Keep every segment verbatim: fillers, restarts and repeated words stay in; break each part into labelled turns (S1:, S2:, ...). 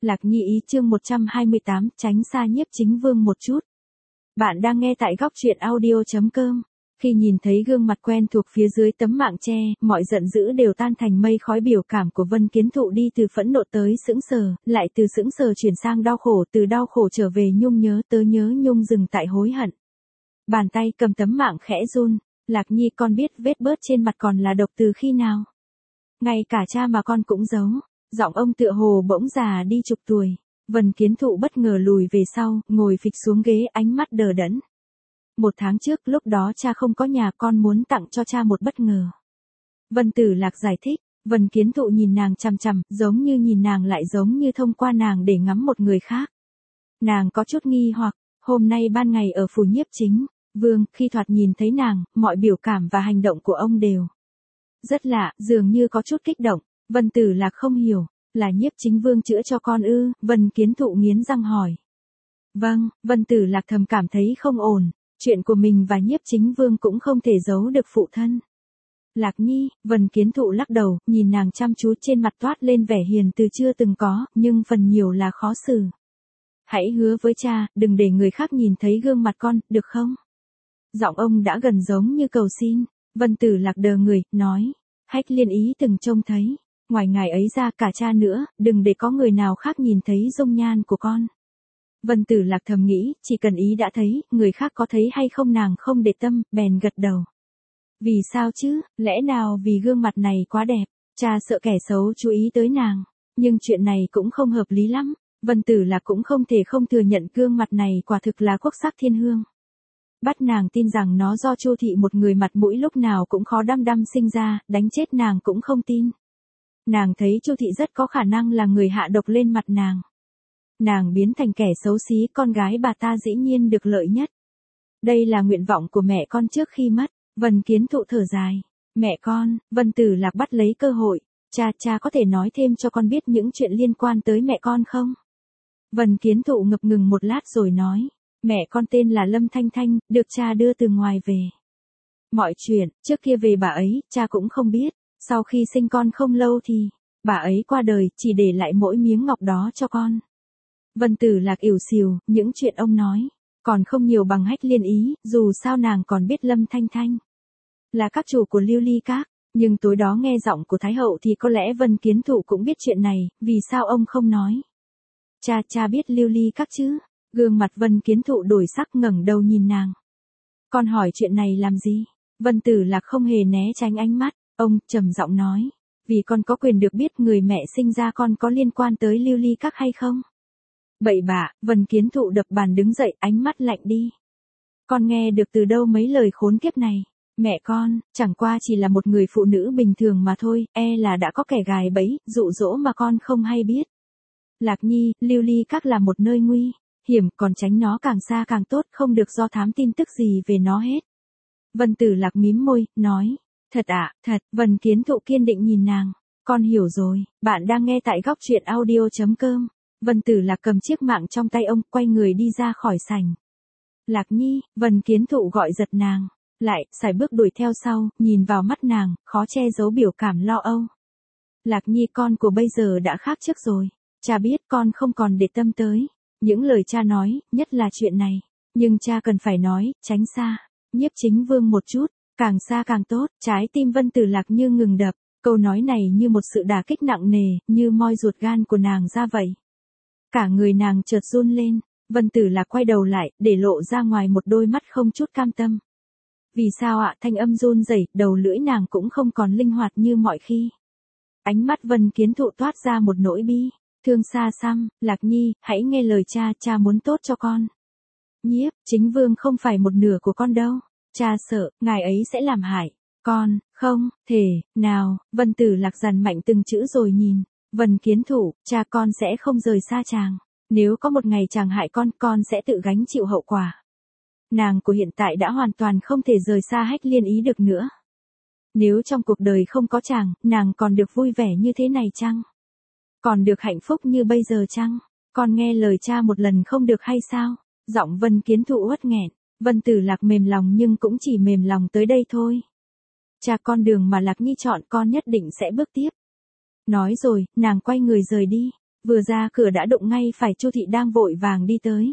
S1: Lạc Nhi ý chương một trăm hai mươi tám, tránh xa Nhiếp Chính Vương một chút. Bạn đang nghe tại góc truyện audio.com. Khi nhìn thấy gương mặt quen thuộc phía dưới tấm mạng che, mọi giận dữ đều tan thành mây khói, biểu cảm của Vân Kiến Thụ đi từ phẫn nộ tới sững sờ, lại từ sững sờ chuyển sang đau khổ, từ đau khổ trở về nhung nhớ, tới nhớ nhung dừng tại hối hận. Bàn tay cầm tấm mạng khẽ run, Lạc Nhi con biết vết bớt trên mặt còn là độc từ khi nào? Ngay cả cha mà con cũng giấu. Giọng ông tựa hồ bỗng già đi chục tuổi. Vân Kiến Thụ bất ngờ lùi về sau, ngồi phịch xuống ghế, ánh mắt đờ đẫn. Một tháng trước, lúc đó cha không có nhà, con muốn tặng cho cha một bất ngờ. Vân Tử Lạc giải thích. Vân Kiến Thụ nhìn nàng chằm chằm, giống như nhìn nàng lại giống như thông qua nàng để ngắm một người khác. Nàng có chút nghi hoặc, hôm nay ban ngày ở phủ Nhiếp Chính Vương, khi thoạt nhìn thấy nàng, mọi biểu cảm và hành động của ông đều rất lạ, dường như có chút kích động. Vân Tử Lạc không hiểu, là Nhiếp Chính Vương chữa cho con ư? Vân Kiến Thụ nghiến răng hỏi. Vâng, Vân Tử Lạc thầm cảm thấy không ổn, chuyện của mình và Nhiếp Chính Vương cũng không thể giấu được phụ thân. Lạc Nhi, Vân Kiến Thụ lắc đầu, nhìn nàng chăm chú, trên mặt toát lên vẻ hiền từ chưa từng có, nhưng phần nhiều là khó xử. Hãy hứa với cha, đừng để người khác nhìn thấy gương mặt con, được không? Giọng ông đã gần giống như cầu xin. Vân Tử Lạc đờ người, nói. Hách Liên Ý từng trông thấy. Ngoài ngài ấy ra cả cha nữa, đừng để có người nào khác nhìn thấy dung nhan của con. Vân Tử Lạc thầm nghĩ, chỉ cần ý đã thấy, người khác có thấy hay không nàng không để tâm, bèn gật đầu. Vì sao chứ, lẽ nào vì gương mặt này quá đẹp, cha sợ kẻ xấu chú ý tới nàng. Nhưng chuyện này cũng không hợp lý lắm, Vân Tử Lạc cũng không thể không thừa nhận gương mặt này quả thực là quốc sắc thiên hương. Bắt nàng tin rằng nó do Chu Thị, một người mặt mũi lúc nào cũng khó đăm đăm sinh ra, đánh chết nàng cũng không tin. Nàng thấy Chu Thị rất có khả năng là người hạ độc lên mặt nàng. Nàng biến thành kẻ xấu xí, con gái bà ta dĩ nhiên được lợi nhất. Đây là nguyện vọng của mẹ con trước khi mất. Vân Kiến Thụ thở dài. Mẹ con, Vân Tử Lạc bắt lấy cơ hội. Cha, cha có thể nói thêm cho con biết những chuyện liên quan tới mẹ con không? Vân Kiến Thụ ngập ngừng một lát rồi nói. Mẹ con tên là Lâm Thanh Thanh, được cha đưa từ ngoài về. Mọi chuyện, trước kia về bà ấy, cha cũng không biết. Sau khi sinh con không lâu thì, bà ấy qua đời, chỉ để lại mỗi miếng ngọc đó cho con. Vân Tử Lạc ỉu xìu, những chuyện ông nói, còn không nhiều bằng Hách Liên Ý, dù sao nàng còn biết Lâm Thanh Thanh là các chủ của Lưu Ly Các. Nhưng tối đó nghe giọng của Thái Hậu thì có lẽ Vân Kiến Thụ cũng biết chuyện này, vì sao ông không nói? Cha, cha biết Lưu Ly Các chứ? Gương mặt Vân Kiến Thụ đổi sắc, ngẩng đầu nhìn nàng. Con hỏi chuyện này làm gì? Vân Tử Lạc không hề né tránh ánh mắt, ông trầm giọng nói. Vì con có quyền được biết người mẹ sinh ra con có liên quan tới Lưu Ly Các hay không? Bậy bạ, Vân Kiến Thụ đập bàn đứng dậy, ánh mắt lạnh đi. Con nghe được từ đâu mấy lời khốn kiếp này? Mẹ con, chẳng qua chỉ là một người phụ nữ bình thường mà thôi, e là đã có kẻ gài bẫy, dụ dỗ mà con không hay biết. Lạc Nhi, Lưu Ly Các là một nơi nguy hiểm, còn tránh nó càng xa càng tốt, không được do thám tin tức gì về nó hết. Vân Tử Lạc mím môi, nói. Thật ạ, à, thật. Vân Kiến Thụ kiên định nhìn nàng. Con hiểu rồi, bạn đang nghe tại góc truyện audio.com. Vân Tử Lạc cầm chiếc mạng trong tay ông, quay người đi ra khỏi sảnh. Lạc Nhi, Vân Kiến Thụ gọi giật nàng. Lại, sải bước đuổi theo sau, nhìn vào mắt nàng, khó che giấu biểu cảm lo âu. Lạc Nhi, con của bây giờ đã khác trước rồi. Cha biết con không còn để tâm tới những lời cha nói, nhất là chuyện này. Nhưng cha cần phải nói, tránh xa Nhiếp Chính Vương một chút, càng xa càng tốt. Trái tim Vân Tử Lạc như ngừng đập, câu nói này như một sự đả kích nặng nề, như moi ruột gan của nàng ra vậy. Cả người nàng chợt run lên, Vân Tử Lạc quay đầu lại, để lộ ra ngoài một đôi mắt không chút cam tâm. Vì sao ạ? Thanh âm run rẩy, đầu lưỡi nàng cũng không còn linh hoạt như mọi khi. Ánh mắt Vân Kiến Thụ toát ra một nỗi bi thương xa xăm. Lạc Nhi, hãy nghe lời cha, cha muốn tốt cho con. Nhiếp Chính Vương không phải một nửa của con đâu. Cha sợ, ngài ấy sẽ làm hại con, không thể nào. Vân Tử Lạc dằn mạnh từng chữ rồi nhìn Vân Kiến Thụ, cha con sẽ không rời xa chàng. Nếu có một ngày chàng hại con, con sẽ tự gánh chịu hậu quả. Nàng của hiện tại đã hoàn toàn không thể rời xa Hách Liên Ý được nữa. Nếu trong cuộc đời không có chàng, nàng còn được vui vẻ như thế này chăng? Còn được hạnh phúc như bây giờ chăng? Con nghe lời cha một lần không được hay sao? Giọng Vân Kiến Thụ uất nghẹn. Vân Tử Lạc mềm lòng nhưng cũng chỉ mềm lòng tới đây thôi. Cha, con đường mà Lạc Nhi chọn con nhất định sẽ bước tiếp. Nói rồi, nàng quay người rời đi. Vừa ra cửa đã đụng ngay phải Chu Thị đang vội vàng đi tới.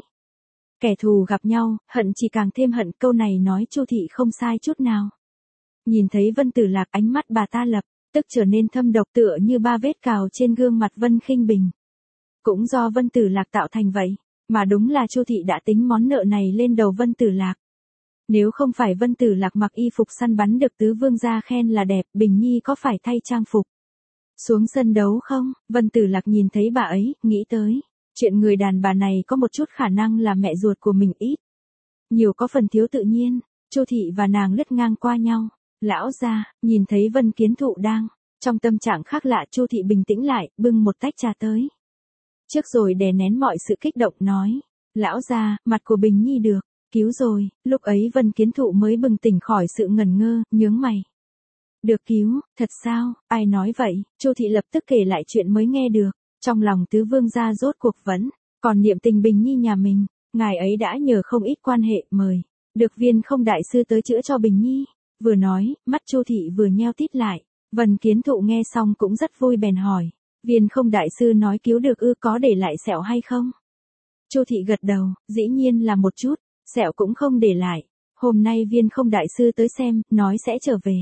S1: Kẻ thù gặp nhau, hận chỉ càng thêm hận, câu này nói Chu Thị không sai chút nào. Nhìn thấy Vân Tử Lạc, ánh mắt bà ta lập tức trở nên thâm độc, tựa như ba vết cào trên gương mặt Vân Khinh Bình. Cũng do Vân Tử Lạc tạo thành vậy, mà đúng là Chu Thị đã tính món nợ này lên đầu Vân Tử Lạc. Nếu không phải Vân Tử Lạc mặc y phục săn bắn được tứ vương gia khen là đẹp, Bình Nhi có phải thay trang phục xuống sân đấu không? Vân Tử Lạc nhìn thấy bà ấy, nghĩ tới chuyện người đàn bà này có một chút khả năng là mẹ ruột của mình, ít nhiều có phần thiếu tự nhiên. Chu Thị và nàng lướt ngang qua nhau. Lão gia, nhìn thấy Vân Kiến Thụ đang trong tâm trạng khác lạ, Chu Thị bình tĩnh lại, bưng một tách trà tới. Trước rồi đè nén mọi sự kích động nói, lão gia, mặt của Bình Nhi được cứu rồi. Lúc ấy Vân Kiến Thụ mới bừng tỉnh khỏi sự ngẩn ngơ, nhướng mày. Được cứu, thật sao, ai nói vậy? Chu Thị lập tức kể lại chuyện mới nghe được. Trong lòng tứ vương gia rốt cuộc vẫn còn niệm tình Bình Nhi nhà mình. Ngài ấy đã nhờ không ít quan hệ mời được Viên Không đại sư tới chữa cho Bình Nhi. Vừa nói, mắt Chu Thị vừa nheo tít lại. Vân Kiến Thụ nghe xong cũng rất vui, bèn hỏi, Viên Không đại sư nói cứu được ư, có để lại sẹo hay không? Chu Thị gật đầu, dĩ nhiên là một chút, sẹo cũng không để lại. Hôm nay Viên Không đại sư tới xem, nói sẽ trở về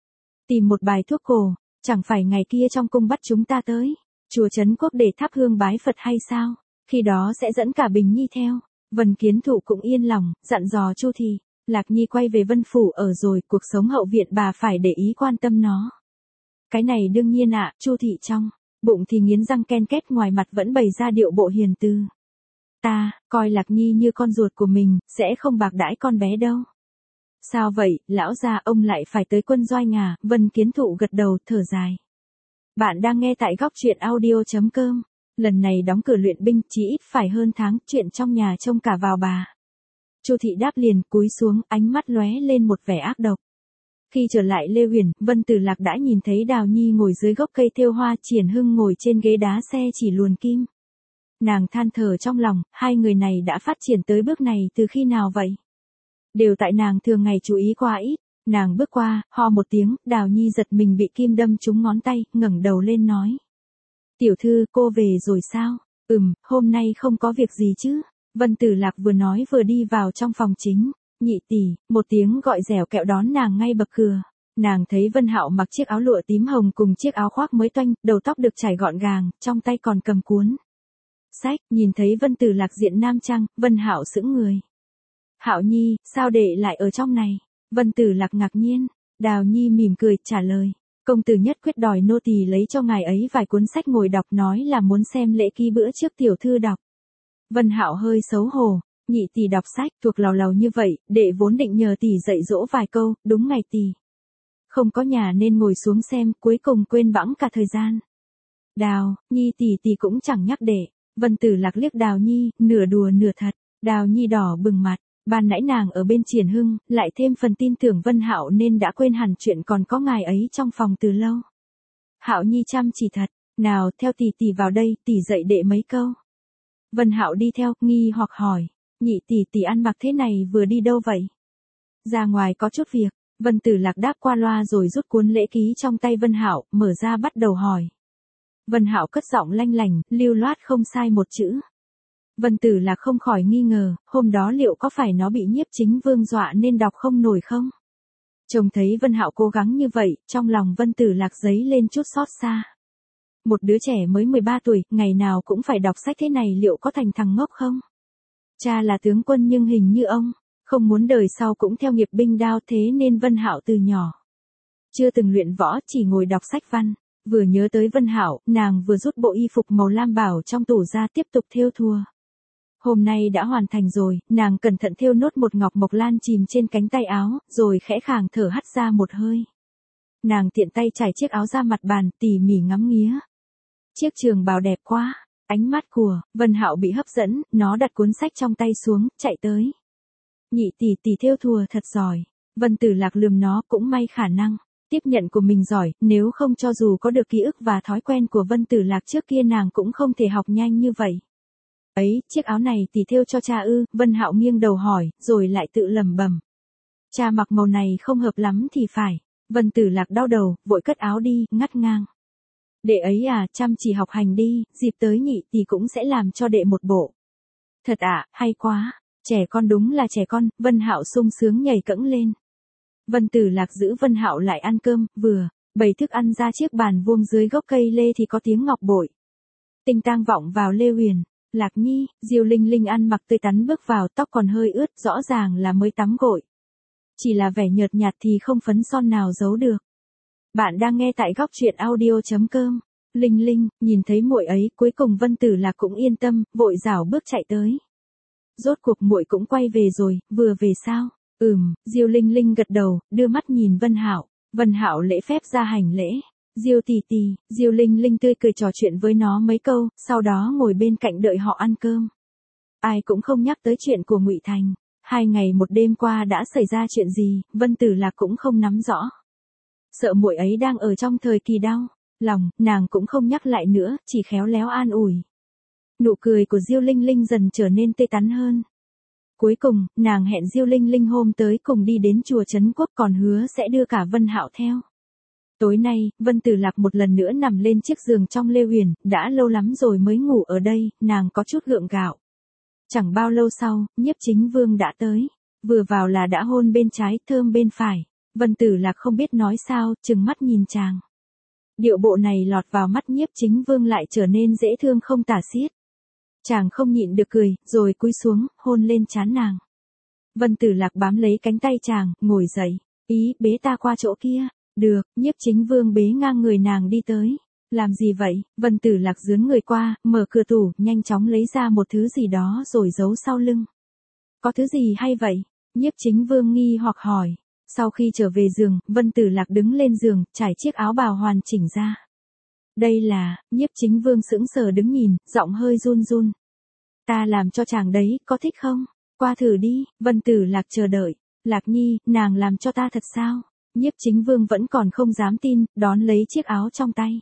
S1: tìm một bài thuốc cổ, chẳng phải ngày kia trong cung bắt chúng ta tới chùa Trấn Quốc để thắp hương bái Phật hay sao? Khi đó sẽ dẫn cả Bình Nhi theo. Vân Kiến Thụ cũng yên lòng, dặn dò Chu Thị, Lạc Nhi quay về Vân Phủ ở rồi, cuộc sống hậu viện bà phải để ý quan tâm nó. Cái này đương nhiên ạ. Chu Thị trong bụng thì nghiến răng ken két, ngoài mặt vẫn bày ra điệu bộ hiền từ. Ta coi Lạc Nhi như con ruột của mình, sẽ không bạc đãi con bé đâu. Sao vậy, lão gia, ông lại phải tới quân doanh à? Vân Kiến Thụ gật đầu, thở dài. Bạn đang nghe tại góc truyện audio chấm com. Lần này đóng cửa luyện binh, chỉ ít phải hơn tháng, chuyện trong nhà trông cả vào bà. Chu Thị đáp liền, cúi xuống, ánh mắt lóe lên một vẻ ác độc. Khi trở lại Lê Huyền, Vân Tử Lạc đã nhìn thấy Đào Nhi ngồi dưới gốc cây thêu hoa, Triển Hưng ngồi trên ghế đá xe chỉ luồn kim. Nàng than thở trong lòng, hai người này đã phát triển tới bước này từ khi nào vậy? Đều tại nàng thường ngày chú ý quá ít. Nàng bước qua, ho một tiếng, Đào Nhi giật mình bị kim đâm trúng ngón tay, ngẩng đầu lên nói. Tiểu thư, cô về rồi sao? Ừm, hôm nay không có việc gì chứ? Vân Tử Lạc vừa nói vừa đi vào trong phòng chính. Nhị tỷ, một tiếng gọi dẻo kẹo đón nàng ngay bậc cửa. Nàng thấy Vân Hạo mặc chiếc áo lụa tím hồng cùng chiếc áo khoác mới toanh, đầu tóc được chải gọn gàng, trong tay còn cầm cuốn sách. Nhìn thấy Vân Tử Lạc diện nam trang, Vân Hạo sững người. Hạo Nhi, sao đệ lại ở trong này? Vân Tử Lạc ngạc nhiên. Đào Nhi mỉm cười, trả lời. Công tử nhất quyết đòi nô tỳ lấy cho ngài ấy vài cuốn sách ngồi đọc, nói là muốn xem lễ ký bữa trước tiểu thư đọc. Vân Hạo hơi xấu hổ. Nhị tỷ đọc sách thuộc lầu lầu như vậy, đệ vốn định nhờ tỷ dạy dỗ vài câu, đúng ngày tỷ không có nhà nên ngồi xuống xem, cuối cùng quên bẵng cả thời gian. Đào, Nhi tỷ tỷ cũng chẳng nhắc đệ. Vân Tử Lạc liếc Đào Nhi, nửa đùa nửa thật. Đào Nhi đỏ bừng mặt. Ban nãy nàng ở bên Triển Hưng, lại thêm phần tin tưởng Vân Hạo nên đã quên hẳn chuyện còn có ngài ấy trong phòng từ lâu. Hạo Nhi chăm chỉ thật, nào theo tỷ tỷ vào đây, tỷ dạy đệ mấy câu. Vân Hạo đi theo, nghi hoặc hỏi, nhị tỷ tỷ ăn mặc thế này vừa đi đâu vậy? Ra ngoài có chút việc. Vân Tử Lạc đáp qua loa rồi rút cuốn lễ ký trong tay Vân Hạo, mở ra bắt đầu hỏi. Vân Hạo cất giọng lanh lành, lưu loát không sai một chữ. Vân Tử Lạc không khỏi nghi ngờ, hôm đó liệu có phải nó bị Nhiếp Chính Vương dọa nên đọc không nổi không? Trông thấy Vân Hạo cố gắng như vậy, trong lòng Vân Tử Lạc dấy lên chút xót xa. Một đứa trẻ mới mười ba tuổi, ngày nào cũng phải đọc sách thế này liệu có thành thằng ngốc không? Cha là tướng quân nhưng hình như ông không muốn đời sau cũng theo nghiệp binh đao, thế nên Vân Hạo từ nhỏ chưa từng luyện võ, chỉ ngồi đọc sách văn. Vừa nhớ tới Vân Hạo, nàng vừa rút bộ y phục màu lam bảo trong tủ ra tiếp tục thêu thùa. Hôm nay đã hoàn thành rồi, nàng cẩn thận thêu nốt một ngọc mộc lan chìm trên cánh tay áo, rồi khẽ khàng thở hắt ra một hơi. Nàng tiện tay trải chiếc áo ra mặt bàn, tỉ mỉ ngắm nghía. Chiếc trường bào đẹp quá. Ánh mắt của Vân Hạo bị hấp dẫn, nó đặt cuốn sách trong tay xuống, chạy tới. Nhị tỷ tỷ thêu thùa thật giỏi. Vân Tử Lạc lườm nó, cũng may khả năng tiếp nhận của mình giỏi, nếu không cho dù có được ký ức và thói quen của Vân Tử Lạc trước kia nàng cũng không thể học nhanh như vậy. Ấy, chiếc áo này tỷ thêu cho cha ư? Vân Hạo nghiêng đầu hỏi, rồi lại tự lẩm bẩm. Cha mặc màu này không hợp lắm thì phải. Vân Tử Lạc đau đầu, vội cất áo đi, ngắt ngang. Đệ ấy à, chăm chỉ học hành đi, dịp tới nhị thì cũng sẽ làm cho đệ một bộ. Thật ạ, à, hay quá, trẻ con đúng là trẻ con. Vân Hạo sung sướng nhảy cẫng lên. Vân Tử Lạc giữ Vân Hạo lại ăn cơm, vừa bày thức ăn ra chiếc bàn vuông dưới gốc cây lê thì có tiếng ngọc bội tinh tang vọng vào Lê Huyền. Lạc Nhi, Diêu Linh Linh ăn mặc tươi tắn bước vào, tóc còn hơi ướt, rõ ràng là mới tắm gội. Chỉ là vẻ nhợt nhạt thì không phấn son nào giấu được. Bạn đang nghe tại góc truyện audio chấm com. Linh Linh, nhìn thấy muội ấy, cuối cùng Vân Tử Lạc cũng yên tâm, vội rảo bước chạy tới. Rốt cuộc muội cũng quay về rồi, vừa về sao? Ừm, Diêu Linh Linh gật đầu, đưa mắt nhìn Vân Hạo. Vân Hạo lễ phép ra hành lễ. Diêu tỷ tỷ, Diêu Linh Linh tươi cười trò chuyện với nó mấy câu, sau đó ngồi bên cạnh đợi họ ăn cơm. Ai cũng không nhắc tới chuyện của Ngụy Thành. Hai ngày một đêm qua đã xảy ra chuyện gì, Vân Tử Lạc cũng không nắm rõ. Sợ muội ấy đang ở trong thời kỳ đau lòng, nàng cũng không nhắc lại nữa, chỉ khéo léo an ủi. Nụ cười của Diêu Linh Linh dần trở nên tươi tắn hơn. Cuối cùng, nàng hẹn Diêu Linh Linh hôm tới cùng đi đến chùa Trấn Quốc, còn hứa sẽ đưa cả Vân Hạo theo. Tối nay, Vân Tử Lạc một lần nữa nằm lên chiếc giường trong Lê Huyền, đã lâu lắm rồi mới ngủ ở đây, nàng có chút gượng gạo. Chẳng bao lâu sau, Nhiếp Chính Vương đã tới. Vừa vào là đã hôn bên trái, thơm bên phải. Vân Tử Lạc không biết nói sao, trừng mắt nhìn chàng. Điệu bộ này lọt vào mắt Nhiếp Chính Vương lại trở nên dễ thương không tả xiết. Chàng không nhịn được cười, rồi cúi xuống, hôn lên trán nàng. Vân Tử Lạc bám lấy cánh tay chàng, ngồi dậy. Ý, bế ta qua chỗ kia. Được, Nhiếp Chính Vương bế ngang người nàng đi tới. Làm gì vậy? Vân Tử Lạc dướn người qua, mở cửa tủ, nhanh chóng lấy ra một thứ gì đó rồi giấu sau lưng. Có thứ gì hay vậy? Nhiếp Chính Vương nghi hoặc hỏi. Sau khi trở về giường, Vân Tử Lạc đứng lên giường, trải chiếc áo bào hoàn chỉnh ra. Đây là, Nhiếp Chính Vương sững sờ đứng nhìn, giọng hơi run run. Ta làm cho chàng đấy, có thích không? Qua thử đi. Vân Tử Lạc chờ đợi. Lạc Nhi, nàng làm cho ta thật sao? Nhiếp Chính Vương vẫn còn không dám tin, đón lấy chiếc áo trong tay.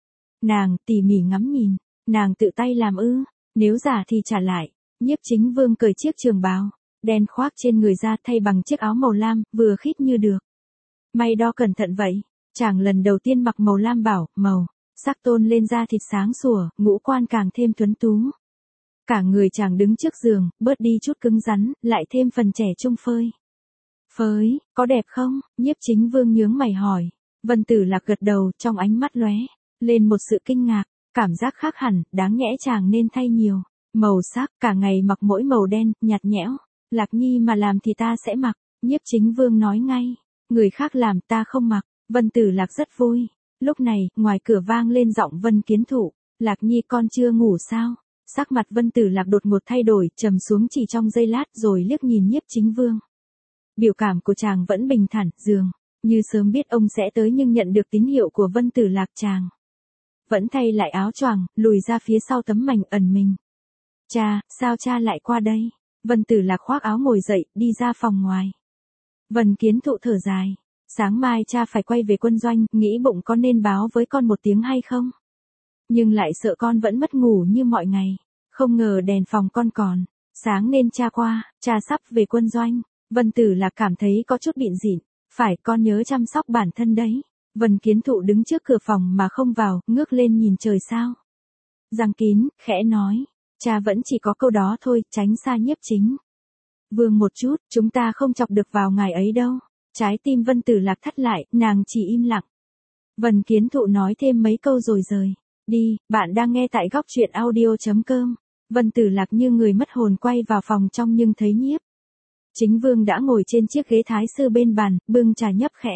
S1: Nàng, tỉ mỉ ngắm nhìn. Nàng tự tay làm ư? Nếu giả thì trả lại. Nhiếp Chính Vương cởi chiếc trường bào đen khoác trên người ra, thay bằng chiếc áo màu lam, vừa khít như được. May đo cẩn thận vậy. Chàng lần đầu tiên mặc màu lam bảo, màu sắc tôn lên da thịt sáng sủa, ngũ quan càng thêm tuấn tú. Cả người chàng đứng trước giường, bớt đi chút cứng rắn, lại thêm phần trẻ trung phơi. Phới, có đẹp không? Nhiếp Chính Vương nhướng mày hỏi. Vân Tử Lạc gật đầu, trong ánh mắt lóe lên một sự kinh ngạc, cảm giác khác hẳn, đáng nhẽ chàng nên thay nhiều màu sắc, cả ngày mặc mỗi màu đen, nhạt nhẽo. Lạc Nhi mà làm thì ta sẽ mặc. Nhiếp Chính Vương nói ngay. Người khác làm ta không mặc. Vân Tử Lạc rất vui. Lúc này, ngoài cửa vang lên giọng Vân Kiến Thụ. Lạc Nhi con chưa ngủ sao? Sắc mặt Vân Tử Lạc đột ngột thay đổi, trầm xuống chỉ trong giây lát rồi liếc nhìn Nhiếp Chính Vương. Biểu cảm của chàng vẫn bình thản, dường như sớm biết ông sẽ tới, nhưng nhận được tín hiệu của Vân Tử Lạc chàng vẫn thay lại áo choàng, lùi ra phía sau tấm mành ẩn mình. Cha, sao cha lại qua đây? Vân Tử Lạc khoác áo ngồi dậy, đi ra phòng ngoài. Vân Kiến Thụ thở dài. Sáng mai cha phải quay về quân doanh, nghĩ bụng có nên báo với con một tiếng hay không? Nhưng lại sợ con vẫn mất ngủ như mọi ngày. Không ngờ đèn phòng con còn sáng nên cha qua, cha sắp về quân doanh. Vân Tử Lạc cảm thấy có chút bịn dịn. Phải, con nhớ chăm sóc bản thân đấy. Vân Kiến Thụ đứng trước cửa phòng mà không vào, ngước lên nhìn trời sao răng kín, khẽ nói. Cha vẫn chỉ có câu đó thôi, tránh xa Nhiếp Chính Vương một chút, chúng ta không chọc được vào ngài ấy đâu. Trái tim Vân Tử Lạc thắt lại, nàng chỉ im lặng. Vân Kiến Thụ nói thêm mấy câu rồi rời đi. Bạn đang nghe tại góc truyện audio chấm com. Vân Tử Lạc như người mất hồn quay vào phòng trong nhưng thấy Nhiếp Chính Vương đã ngồi trên chiếc ghế thái sư bên bàn, bưng trà nhấp khẽ.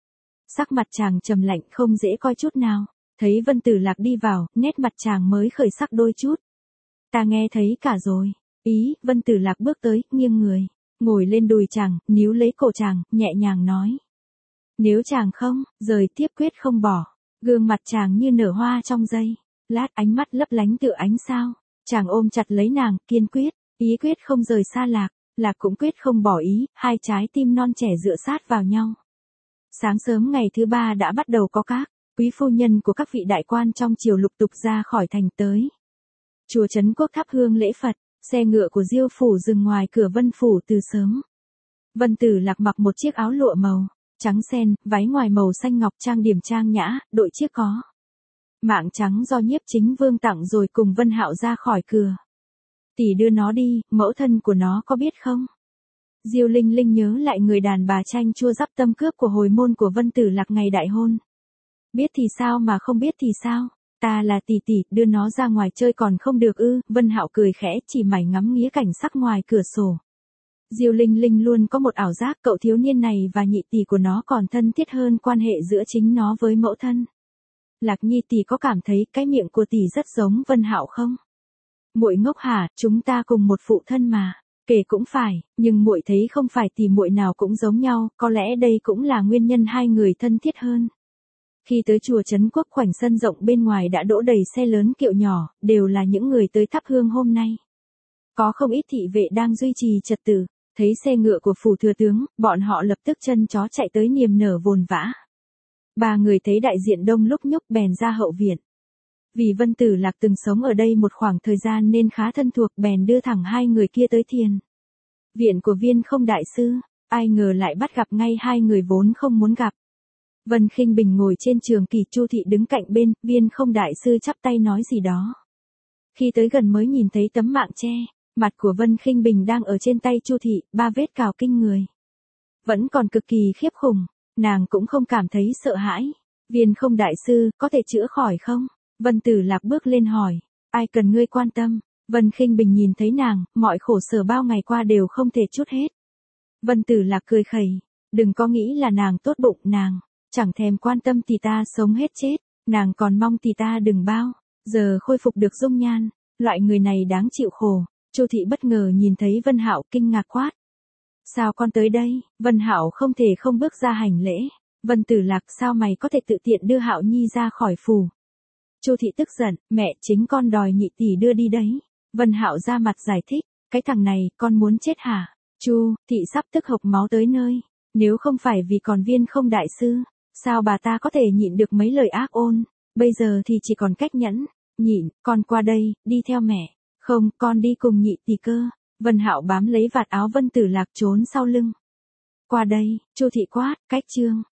S1: Sắc mặt chàng trầm lạnh không dễ coi chút nào. Thấy Vân Tử Lạc đi vào, nét mặt chàng mới khởi sắc đôi chút. Ta nghe thấy cả rồi. Ý, Vân Tử Lạc bước tới, nghiêng người, ngồi lên đùi chàng, níu lấy cổ chàng, nhẹ nhàng nói. Nếu chàng không, rời tiếp quyết không bỏ. Gương mặt chàng như nở hoa trong giây. Lát ánh mắt lấp lánh tựa ánh sao. Chàng ôm chặt lấy nàng, kiên quyết, ý quyết không rời xa Lạc. Lạc cũng quyết không bỏ ý, hai trái tim non trẻ dựa sát vào nhau. Sáng sớm ngày thứ ba đã bắt đầu có các quý phu nhân của các vị đại quan trong triều lục tục ra khỏi thành tới chùa Trấn Quốc thắp hương lễ Phật. Xe ngựa của Diêu phủ dừng ngoài cửa Vân phủ từ sớm. Vân Tử Lạc mặc một chiếc áo lụa màu trắng sen, váy ngoài màu xanh ngọc, trang điểm trang nhã, đội chiếc có Mạng trắng do Nhiếp Chính Vương tặng rồi cùng Vân Hạo ra khỏi cửa. Tỷ đưa nó đi, mẫu thân của nó có biết không? Diêu Linh Linh nhớ lại người đàn bà chanh chua dắp tâm cướp của hồi môn của Vân Tử Lạc ngày đại hôn. Biết thì sao mà không biết thì sao? Ta là tỷ tỷ, đưa nó ra ngoài chơi còn không được ư? Vân Hạo cười khẽ, chỉ mày ngắm nghía cảnh sắc ngoài cửa sổ. Diêu Linh Linh luôn có một ảo giác cậu thiếu niên này và nhị tỷ của nó còn thân thiết hơn quan hệ giữa chính nó với mẫu thân. Lạc Nhi tỷ có cảm thấy cái miệng của tỷ rất giống Vân Hạo không? Muội ngốc hả, chúng ta cùng một phụ thân mà. Kể cũng phải, nhưng muội thấy không phải tỷ muội nào cũng giống nhau, có lẽ đây cũng là nguyên nhân hai người thân thiết hơn. Khi tới chùa Trấn Quốc, khoảnh sân rộng bên ngoài đã đỗ đầy xe lớn kiệu nhỏ, đều là những người tới thắp hương hôm nay. Có không ít thị vệ đang duy trì trật tự, thấy xe ngựa của phủ thừa tướng, bọn họ lập tức chân chó chạy tới niềm nở vồn vã. Ba người thấy đại diện đông lúc nhúc bèn ra hậu viện. Vì Vân Tử Lạc từng sống ở đây một khoảng thời gian nên khá thân thuộc, bèn đưa thẳng hai người kia tới thiền viện của Viên Không đại sư, ai ngờ lại bắt gặp ngay hai người vốn không muốn gặp. Vân Khinh Bình ngồi trên trường kỷ, Chu Thị đứng cạnh bên, Viên Không đại sư chắp tay nói gì đó. Khi tới gần mới nhìn thấy tấm mạng che, mặt của Vân Khinh Bình đang ở trên tay Chu Thị, ba vết cào kinh người. Vẫn còn cực kỳ khiếp khủng, nàng cũng không cảm thấy sợ hãi. Viên Không đại sư, có thể chữa khỏi không? Vân Tử Lạc bước lên hỏi, ai cần ngươi quan tâm? Vân Khinh Bình nhìn thấy nàng, mọi khổ sở bao ngày qua đều không thể trút hết. Vân Tử Lạc cười khẩy, đừng có nghĩ là nàng tốt bụng, nàng chẳng thèm quan tâm tỷ ta sống hết chết, nàng còn mong tỷ ta đừng bao giờ khôi phục được dung nhan, loại người này đáng chịu khổ. Chu Thị bất ngờ nhìn thấy Vân Hạo, kinh ngạc quát, sao con tới đây? Vân Hạo không thể không bước ra hành lễ. Vân Tử Lạc, sao mày có thể tự tiện đưa Hạo Nhi ra khỏi phủ? Chu Thị tức giận, mẹ, chính con đòi nhị tỷ đưa đi đấy. Vân Hạo ra mặt giải thích, cái thằng này, con muốn chết hả? Chu Thị sắp tức hộc máu tới nơi, nếu không phải vì còn Viên Không đại sư, sao bà ta có thể nhịn được mấy lời ác ôn, bây giờ thì chỉ còn cách nhẫn, nhịn. Con qua đây, đi theo mẹ. Không, con đi cùng nhị tỷ cơ. Vân Hạo bám lấy vạt áo Vân Tử Lạc trốn sau lưng. Qua đây, Chu Thị quát, cách chương.